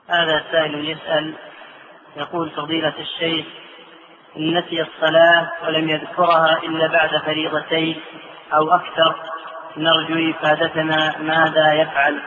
هذا سائل يسأل يقول: فضيلة الشيخ، إن نسي الصلاة ولم يذكرها إلا بعد فريضتين أو أكثر، نرجو إفادتنا ماذا يفعل؟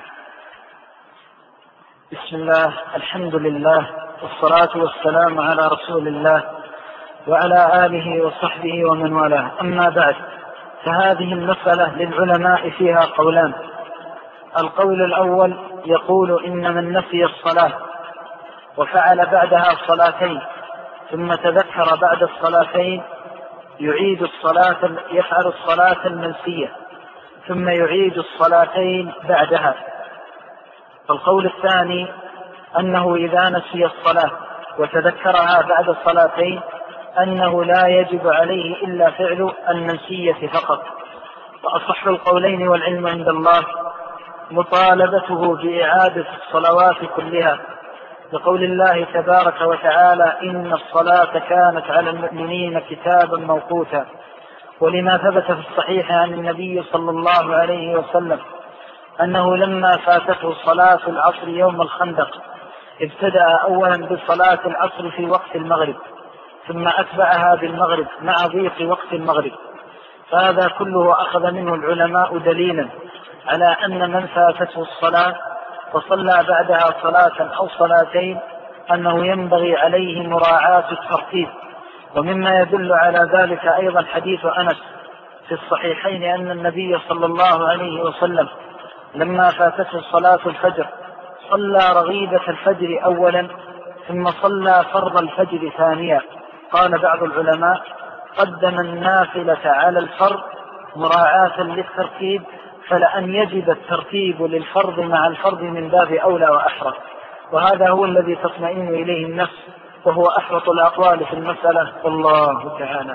بسم الله، الحمد لله، والصلاة والسلام على رسول الله وعلى آله وصحبه ومن والاه. أما بعد، فهذه المسألة للعلماء فيها قولان. القول الأول يقول إن من نسي الصلاة وفعل بعدها صلاتين ثم تذكر بعد الصلاتين يعيد الصلاة، يفعل الصلاة المنسية ثم يعيد الصلاتين بعدها. القول الثاني أنه إذا نسي الصلاة وتذكرها بعد الصلاتين أنه لا يجب عليه إلا فعل المنسية فقط. وأصح القولين والعلم عند الله مطالبته بإعادة الصلوات كلها، لقول الله تبارك وتعالى: إن الصلاة كانت على المؤمنين كتابا موقوتا. ولما ثبت في الصحيح عن النبي صلى الله عليه وسلم أنه لما فاتته صلاة العصر يوم الخندق ابتدأ أولا بصلاة العصر في وقت المغرب ثم أتبعها بالمغرب مع ضيق وقت المغرب. فهذا كله أخذ منه العلماء دليلا على أن من فاتته الصلاة وصلى بعدها صلاة أو صلاتين أنه ينبغي عليه مراعاة الترتيب. ومما يدل على ذلك أيضا حديث أنس في الصحيحين أن النبي صلى الله عليه وسلم لما فاتته صلاة الفجر صلى رغيبة الفجر أولا ثم صلى فرض الفجر ثانيا. قال بعض العلماء: قدم النافلة على الفرض مراعاة للترتيب، فلأن يجب الترتيب للفرض مع الفرض من باب أولى وأحرى. وهذا هو الذي تطمئن إليه النفس، وهو أحرط الأقوال في المسألة، والله تعالى.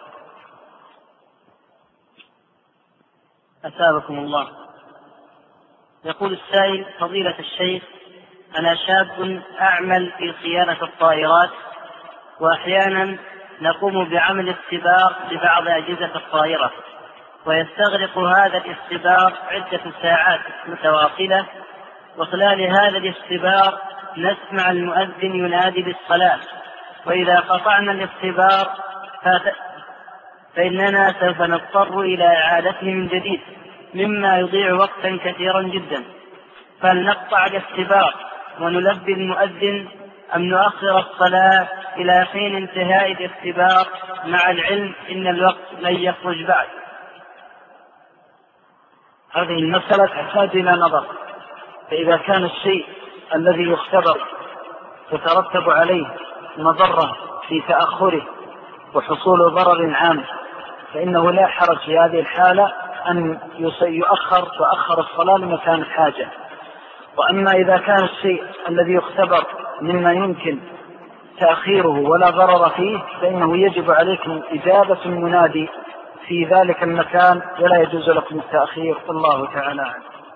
أثابكم الله. يقول السائل: فضيلة الشيخ، أنا شاب أعمل في صيانة الطائرات، وأحيانا نقوم بعمل اختبار لبعض أجهزة الطائرة، ويستغرق هذا الاختبار عدة ساعات متواصلة، وخلال هذا الاختبار نسمع المؤذن ينادي بالصلاة، وإذا قطعنا الاختبار فإننا سوف نضطر إلى إعادته من جديد، مما يضيع وقتا كثيرا جدا. فلنقطع الاختبار ونلبي المؤذن أم نؤخر الصلاة إلى حين انتهاء الاختبار، مع العلم إن الوقت لن يخرج بعد؟ هذه المسألة تحتاج إلى نظر. فإذا كان الشيء الذي يختبر يترتب عليه مضرة في تأخره وحصول ضرر عام فإنه لا حرج في هذه الحالة أن تؤخر الصلاة لمكان الحاجة. وأما إذا كان الشيء الذي يختبر مما يمكن تأخيره ولا ضرر فيه فإنه يجب عليكم إجابة المنادي في ذلك المكان ولا يجوز لكم التأخير، الله تعالى.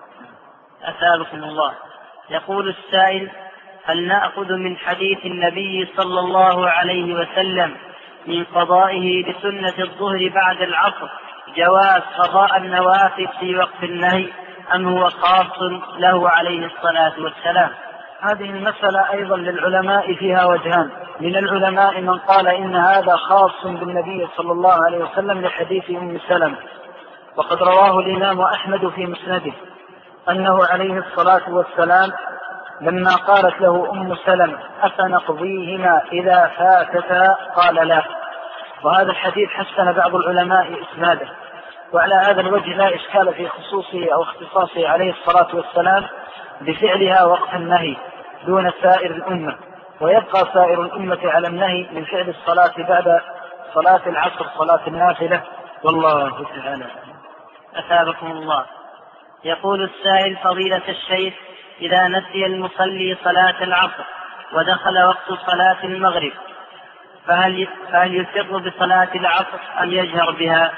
أثابكم الله. يقول السائل: هل نأخذ من حديث النبي صلى الله عليه وسلم من قضائه لسنة الظهر بعد العصر جواز قضاء النوافل في وقت النهي، أم هو خاص له عليه الصلاة والسلام؟ هذه المسألة أيضا للعلماء فيها وجهان. من العلماء من قال إن هذا خاص بالنبي صلى الله عليه وسلم لحديث أم سلمة، وقد رواه الإمام أحمد في مسنده أنه عليه الصلاة والسلام لما قالت له أم سلمة: أفنقضيهما إذا فاتتا؟ قال: لا. وهذا الحديث حسن بعض العلماء إسناده. وعلى هذا الوجه لا إشكال في خصوصه أو اختصاصه عليه الصلاة والسلام بفعلها وقت النهي دون سائر الأمة، ويبقى سائر الأمة على النهي من فعل الصلاة بعد صلاة العصر صلاة النافلة، والله تعالى. أثابكم الله. يقول السائل: فضيلة الشيخ، إذا نسي المصلي صلاة العصر ودخل وقت صلاة المغرب فهل يسر بصلاة العصر أم يجهر بها؟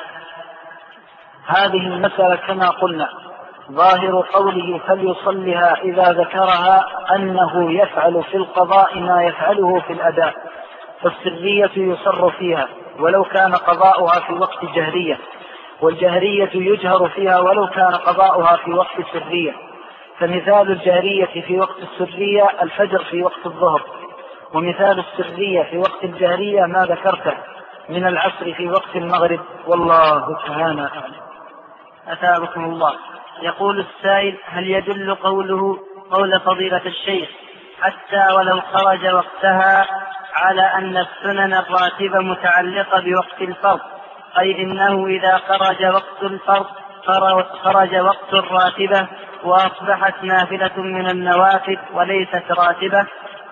هذه المسألة كما قلنا ظاهر قوله فليصلها إذا ذكرها أنه يفعل في القضاء ما يفعله في الأداء، فالسرية يسر فيها ولو كان قضاؤها في وقت جهرية، والجهرية يجهر فيها ولو كان قضاؤها في وقت سرية. فمثال الجهرية في وقت السرية الفجر في وقت الظهر، ومثال السرية في وقت الجهرية ما ذكرته من العصر في وقت المغرب، والله تعالى أعلم. أثابكم الله. يقول السائل: هل يدل قول فضيلة الشيخ حتى ولو خرج وقتها على أن السنن الراتبة متعلقة بوقت الفرض، أي إنه إذا خرج وقت الفرض خرج وقت الراتبة وأصبحت نافلة من النوافل وليست راتبة؟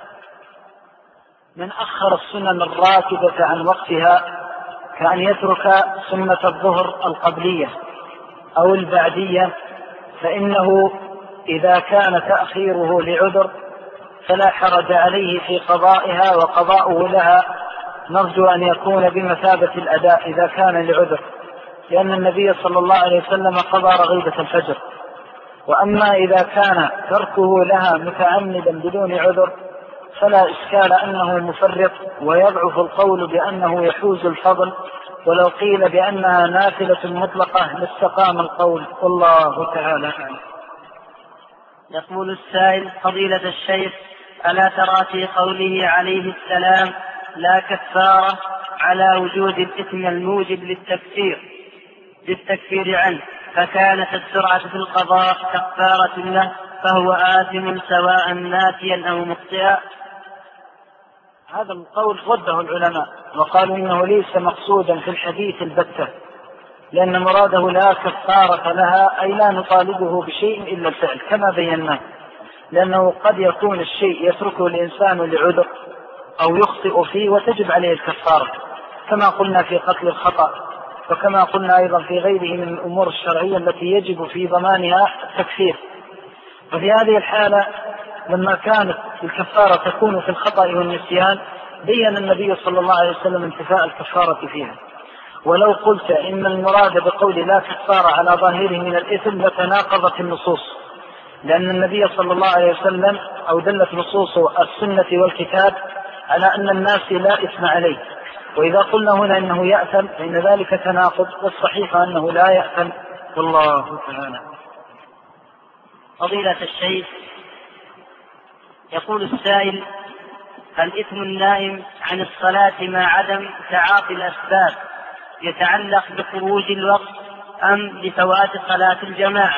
من أخر السنن الراتبة عن وقتها كأن يترك سنة الظهر القبلية أو البعدية، فإنه إذا كان تأخيره لعذر فلا حرج عليه في قضائها، وقضاؤه لها نرجو أن يكون بمثابة الأداء إذا كان لعذر، لأن النبي صلى الله عليه وسلم قضى رغيبة الفجر. وأما إذا كان تركه لها متعمدا بدون عذر فلا إشكال أنه مفرط، ويضعف القول بأنه يحوز الفضل، ولو قيل بأنها نافلة مطلقة لاستقام القول، والله تعالى أعلم. يقول السائل: فضيلة الشيخ، ألا ترى في قوله عليه السلام لا كفارة على وجود الإثم الموجب للتكفير عنه، فكانت السرعة في القضاء كفارة له، فهو آثم سواء ناسيا أو مخطئا؟ هذا القول رده العلماء وقالوا إنه ليس مقصودا في الحديث البتة، لأن مراده لا كفارة لها، أي لا نطالبه بشيء إلا الفعل كما بينا، لأنه قد يكون الشيء يتركه الإنسان لعذر أو يخطئ فيه وتجب عليه الكفارة، كما قلنا في قتل الخطأ، وكما قلنا أيضا في غيره من الأمور الشرعية التي يجب في ضمانها التكفير. وفي هذه الحالة لما كانت الكفارة تكون في الخطأ والنسيان بين النبي صلى الله عليه وسلم انتفاء الكفارة فيها. ولو قلت إن المراد بقول لا كفارة على ظاهره من الإثم لتناقضت النصوص، لأن النبي صلى الله عليه وسلم أو دلت نصوص السنة والكتاب على أن الناس لا إثم عليه، وإذا قلنا هنا إنه يأثم فإن ذلك تناقض، والصحيح أنه لا يأثم، والله تعالى. فضيلة الشيخ، يقول السائل: الإثم النائم عن الصلاة مع عدم تعاطي الأسباب يتعلق بخروج الوقت أم بفوات صلاة الجماعة؟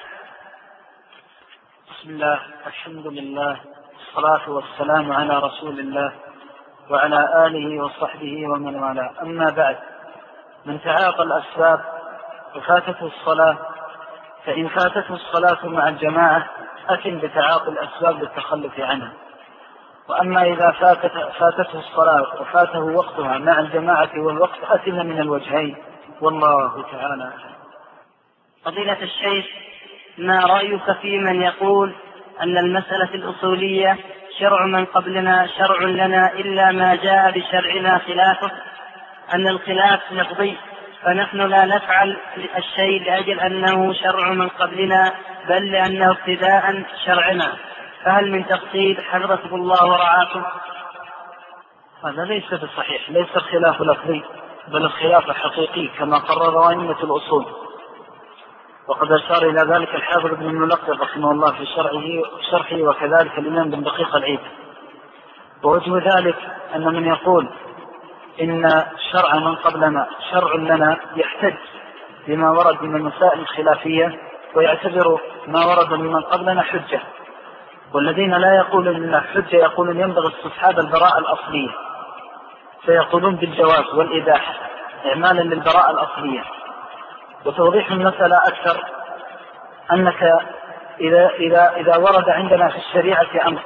بسم الله، الحمد لله، والصلاة والسلام على رسول الله وعلى آله وصحبه ومن والاه. أما بعد، من تعاطى الأسباب وفاتته الصلاة فإن فاتته الصلاة مع الجماعة أثم بتعاطي الأسباب للتخلف عنها، وأما إذا فاتته الصلاة وفاته وقتها مع الجماعة والوقت أثم من الوجهين، والله تعالى. فضيلة الشيخ، ما رأيك في من يقول أن المسألة الأصولية شرع من قبلنا شرع لنا إلا ما جاء بشرعنا خلافه، أن الخلاف لفظي فنحن لا نفعل الشيء لأجل أنه شرع من قبلنا بل لأنه ابتداء شرعنا، فهل من تفصيل حفظكم الله ورعاكم؟ هذا ليس بصحيح، ليس الخلاف لفظي بل الخلاف حقيقي كما قرر أئمة الأصول، وقد أشار إلى ذلك الحافظ ابن الملقب رحمه الله في شرحه وكذلك الإمام بن دقيق العيد. ووجه ذلك أن من يقول إن شرع من قبلنا شرع لنا يحتج بما ورد من المسائل الخلافية ويعتبر ما ورد من قبلنا حجة، والذين لا يقولون إنها حجة يقولون ينبغي استصحاب البراءة الأصلية، فيقولون بالجواز والإباحة إعمالا للبراءة الأصلية. وتوضيح المسألة أكثر أنك إذا ورد عندنا في الشريعة أمر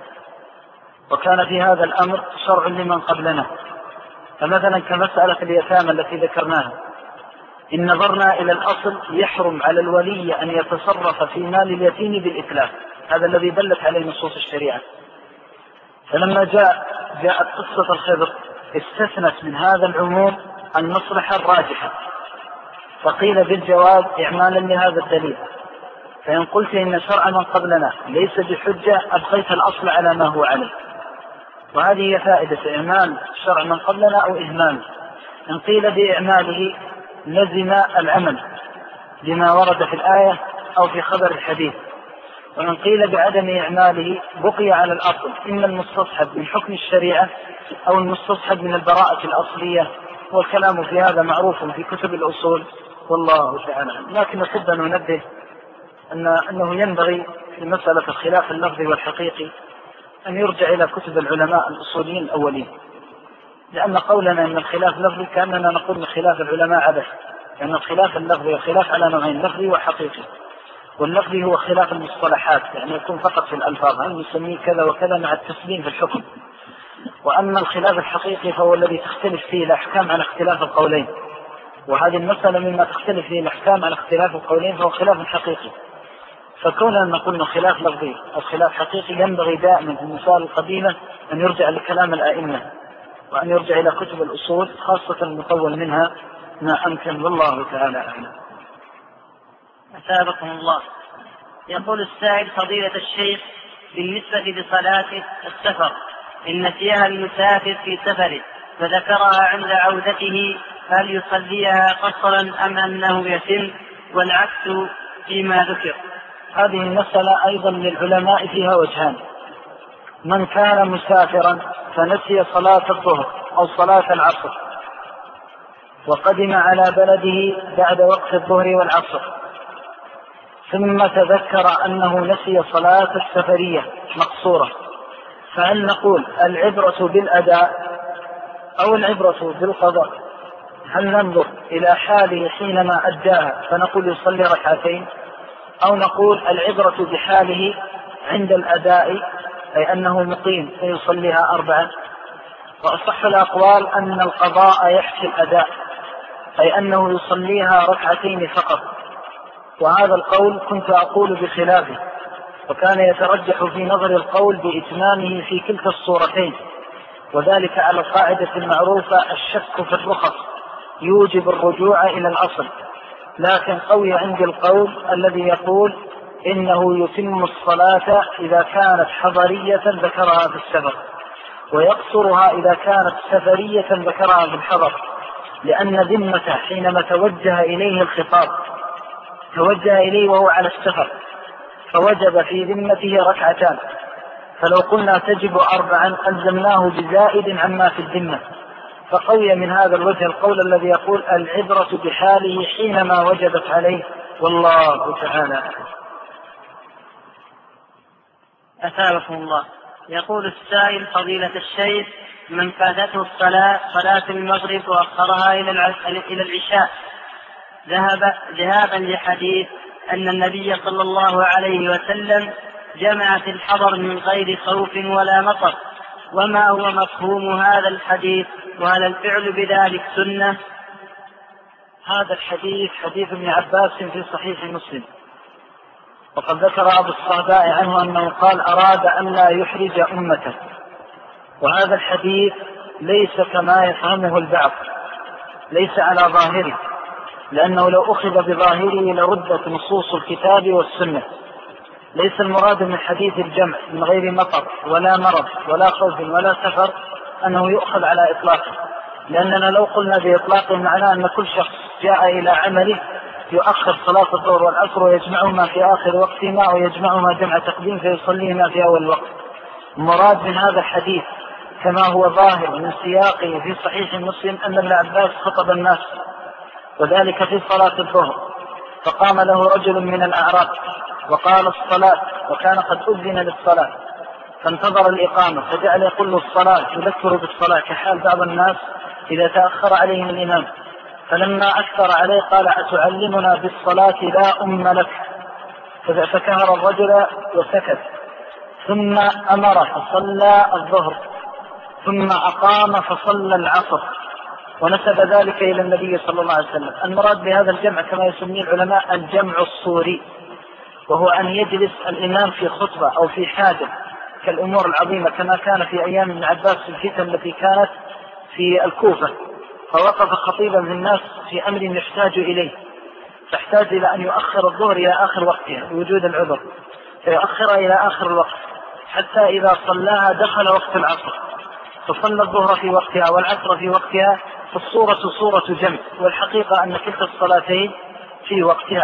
وكان في هذا الأمر شرع لمن قبلنا، فمثلا كمسألة اليتامى التي ذكرناها، إن نظرنا إلى الأصل يحرم على الولي أن يتصرف في مال اليتيم بالإتلاف، هذا الذي دلت عليه نصوص الشريعة. فلما جاءت قصة الخضر استثنت من هذا العموم المصلحة الراجحة، فقيل بالجواز إعمالا لهذا الدليل. فإن قلت إن شرع من قبلنا ليس بحجة أبقيت الأصل على ما هو عليه، وهذه هي فائدة إعمال شرع من قبلنا أو إهماله. إن قيل بإعماله لزم العمل بما ورد في الآية أو في خبر الحديث، ومن قيل بعدم إعماله بقي على الأصل، إما المستصحب من حكم الشريعة أو المستصحب من البراءة الأصلية، والكلام في هذا معروف في كتب الأصول والله تعالى. لكن نحب أن ننبه أنه ينبغي في مسألة الخلاف اللفظي والحقيقي أن يرجع إلى كتب العلماء الأصوليين الأولين، لأن قولنا أن الخلاف لفظي كأننا نقول من خلاف العلماء عبث، لأن الخلاف اللفظي والخلاف على نوعين، لفظي وحقيقي. واللفظي هو خلاف المصطلحات، يعني يكون فقط في الألفاظ، هل نسميه كذا وكذا مع التسليم في الحكم. وأما الخلاف الحقيقي فهو الذي تختلف فيه الأحكام على اختلاف القولين، وهذه المسألة مما تختلف فيه الأحكام على اختلاف القولين فهو خلاف حقيقي. فكوننا نقول انه خلاف لفظي او خلاف حقيقي ينبغي دائما في المسائل القديمة ان يرجع لكلام الائمة وان يرجع الى كتب الاصول، خاصة المطول منها ما امكن، والله تعالى اعلم. أثابكم الله. يقول السائل: فضيلة الشيخ، بالنسبة لصلاة السفر إن نسيها المسافر في سفره فذكرها عند عودته، هل يصليها قصرا أم أنه يتم، والعكس فيما ذكر؟ هذه المسألة أيضا للعلماء فيها وجهان. من كان مسافرا فنسي صلاة الظهر أو صلاة العصر وقدم على بلده بعد وقت الظهر والعصر ثم تذكر أنه نسي صلاة السفرية مقصورة، فهل نقول العبرة بالأداء أو العبرة بالقضاء؟ هل ننظر إلى حاله حينما أداها فنقول يصلي ركعتين، أو نقول العبرة بحاله عند الأداء أي أنه مقيم فيصليها 4؟ وأصح الأقوال أن القضاء يحكي الأداء أي أنه يصليها ركعتين فقط، وهذا القول كنت أقول بخلافه، وكان يترجح في نظر القول بإتمامه في كلتا الصورتين، وذلك على القاعدة المعروفة: الشك في الرخص يوجب الرجوع إلى الأصل. لكن قوي عندي القول الذي يقول إنه يتم الصلاة إذا كانت حضرية ذكرها في السفر، ويقصرها إذا كانت سفرية ذكرها في الحضر، لأن ذمته حينما توجه إليه الخطاب توجه إليه وهو على السفر، فوجب في ذمته ركعتان، فلو قلنا تجب 4 ألزمناه بزائد عما في الذمة. فقوي من هذا الوجه القول الذي يقول العبرة بحاله حينما وجبت عليه، والله تعالى. أثابكم الله. يقول السائل: فضيلة الشيخ، من فاتته صلاة المغرب وأخرها إلى العشاء ذهابا لحديث أن النبي صلى الله عليه وسلم جمع في الحضر من غير خوف ولا مطر، وما هو مفهوم هذا الحديث؟ وهل الفعل بذلك سنة؟ هذا الحديث حديث ابن عباس في صحيح مسلم، وقد ذكر أبو الصهباء عنه أنه قال أراد أن لا يحرج أمته، وهذا الحديث ليس كما يفهمه البعض، ليس على ظاهره، لأنه لو أخذ بظاهره لردت نصوص الكتاب والسنة. ليس المراد من حديث الجمع من غير مطر ولا مرض ولا خوف ولا سفر أنه يؤخذ على إطلاقه، لأننا لو قلنا بإطلاقه معناه أن كل شخص جاء إلى عمله يؤخر صلاة الظهر والعصر ويجمعهما في آخر وقتهما ويجمعهما جمع تقديم فيصليهما في أول وقت. المراد من هذا الحديث كما هو ظاهر من سياقه في صحيح مسلم أن ابن عباس خطب الناس، وذلك في صلاة الظهر، فقام له رجل من الأعراب وقال الصلاة، وكان قد أذن للصلاة، فانتظر الإقامة فجعل يقول له الصلاة، يذكر بالصلاة كحال بعض الناس إذا تأخر عليهم الإمام، فلما أكثر عليه قال أتعلمنا بالصلاة لا أم لك، فكهر الرجل وسكت، ثم أمر فصلى الظهر، ثم أقام فصلى العصر، ونسب ذلك إلى النبي صلى الله عليه وسلم. المراد بهذا الجمع كما يسميه العلماء الجمع الصوري، وهو أن يجلس الإمام في خطبة أو في حاجة كالأمور العظيمة، كما كان في أيام ابن عباس في الفتن التي كانت في الكوفة، فوقف خطيبا من الناس في أمر يحتاج إليه، فاحتاج إلى أن يؤخر الظهر إلى آخر وقتها بوجود العذر، فيؤخر إلى آخر الوقت حتى إذا صلاها دخل وقت العصر، فصلى الظهر في وقتها والعصر في وقتها، فالصورة صورة جمع، والحقيقة أن كلتا الصلاتين في وقتها.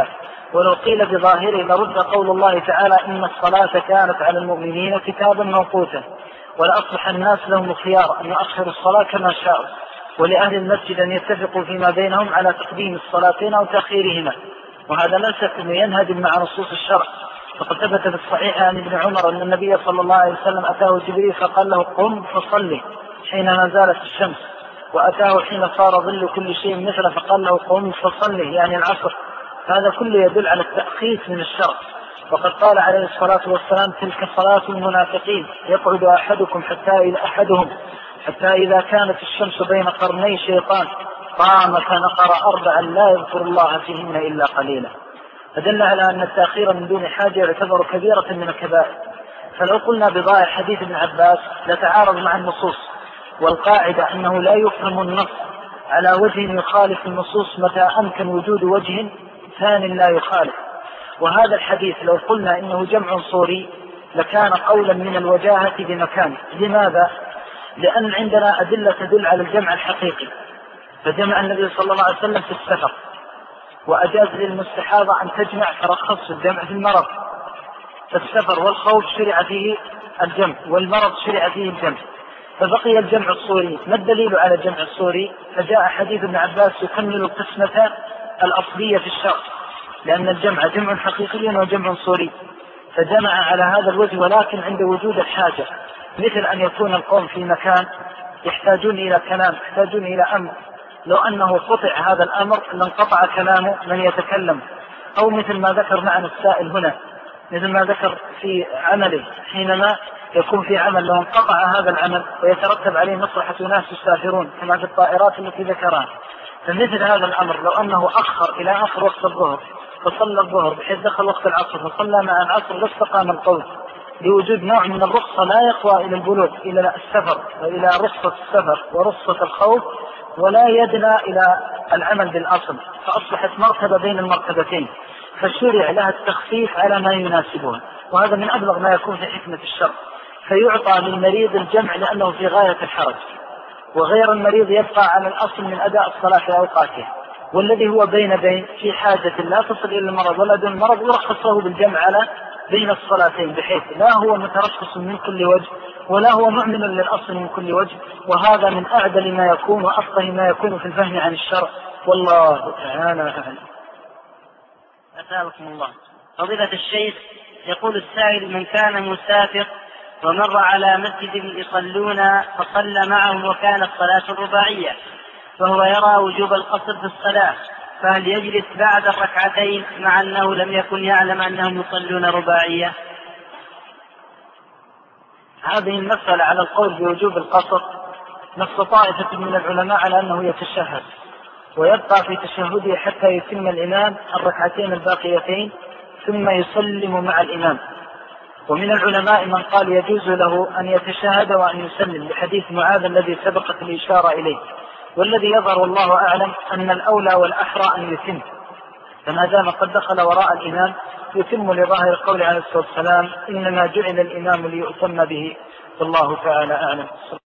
ولو قيل بظاهره لرد قول الله تعالى إن الصلاة كانت على المؤمنين كتابا موقوتا، ولأصبح الناس لهم الخيار أن يؤخروا الصلاة كما شاءوا، ولأهل المسجد أن يتفقوا فيما بينهم على تقديم الصلاتين أو تأخيرهما، وهذا لا شك أنه ينهدم مع نصوص الشرع. فقد ثبت في الصحيح عن ابن عمر أن النبي صلى الله عليه وسلم أتاه جبريل فقال له قم فصلي حينما زالت الشمس، وأتاه حين صار ظل كل شيء مثله فقال له قم فصلي يعني العصر. هذا كله يدل على التأخير من الشرع. وقد قال عليه الصلاة والسلام تلك صلاة المنافقين يقعد أحدهم حتى إذا كانت الشمس بين قرني شيطان قام فنقر 4 لا يذكر الله فيهن إلا قليلا. فدل على أن التأخير من دون حاجة يعتبر كبيرة من الكبائر. فلو قلنا بظاهر حديث ابن عباس لتعارض مع النصوص، والقاعدة أنه لا يفهم النص على وجه يخالف النصوص متى أمكن وجود وجه ثان لا يخالف. وهذا الحديث لو قلنا إنه جمع صوري لكان قولا من الوجاهة بمكانه. لماذا؟ لأن عندنا أدلة تدل على الجمع الحقيقي، فجمع النبي صلى الله عليه وسلم في السفر، وأجاز للمستحاضة أن تجمع فرخص الجمع في المرض. فالسفر والخوف شرع فيه الجمع، والمرض شرع فيه الجمع، فبقي الجمع الصوري. ما الدليل على الجمع الصوري؟ فجاء حديث ابن عباس يكمل القسمة الأصلية في الشرع، لأن الجمع جمع حقيقي وجمع صوري، فجمع على هذا الوجه ولكن عند وجود الحاجة، مثل أن يكون القوم في مكان يحتاجون إلى كلام، يحتاجون إلى أمر، لو أنه قطع هذا الأمر لانقطع كلام من يتكلم. أو مثل ما ذكر معنا السائل هنا، مثل ما ذكر في عمله حينما يكون في عمل لو انقطع هذا العمل ويترتب عليه مصلحة ناس يسافرون كما في الطائرات التي ذكرها. فمثل هذا الأمر لو أنه أخر إلى آخر وقت الظهر فصلى الظهر بحيث دخل وقت العصر فصلى مع العصر لاستقام القول، لوجود نوع من الرخصة لا يقوى إلى البلوغ إلى السفر وإلى رخصة السفر ورخصة الخوف، ولا يدنى إلى العمل بالأصل، فأصبحت مرتبة بين المرتبتين، فشرع لها التخفيف على ما يناسبها. وهذا من أبلغ ما يكون في حكمة الشرع. فيعطى للمريض الجمع لأنه في غاية الحرج، وغير المريض يبقى على الأصل من أداء الصلاة في أوقاتها. والذي هو بين في حاجة لا تصل إلى المرض ولا دون المرض يرخص له بالجمع على بين الصلاتين، بحيث لا هو مترخص من كل وجه ولا هو مؤمن للأصل من كل وجه. وهذا من أعدل ما يكون وأفضل ما يكون في الفهم عن الشرع، والله تعالى أعلم. أسألكم الله. فضيلة الشيخ، يقول السائل من كان مسافر ومر على مسجد يصلون فصلى معهم وكانت صلاة رباعية، فهو يرى وجوب القصر في الصلاة، فهل يجلس بعد الركعتين مع أنه لم يكن يعلم أنهم يصلون رباعية؟ هذه المسألة على القول بوجوب القصر نص طائفة من العلماء على أنه يتشهد ويبقى في تشهده حتى يتم الإمام الركعتين الباقيتين ثم يسلم مع الإمام. ومن العلماء من قال يجوز له أن يتشهد وأن يسلم بحديث معاذ الذي سبقت الإشارة إليه. والذي يظهر والله أعلم أن الأولى والأحرى أن يتم، فما دام قد دخل وراء الإمام يتم لظاهر القول عليه الصلاة والسلام إنما جعل الإمام ليؤتم به، والله تعالى أعلم.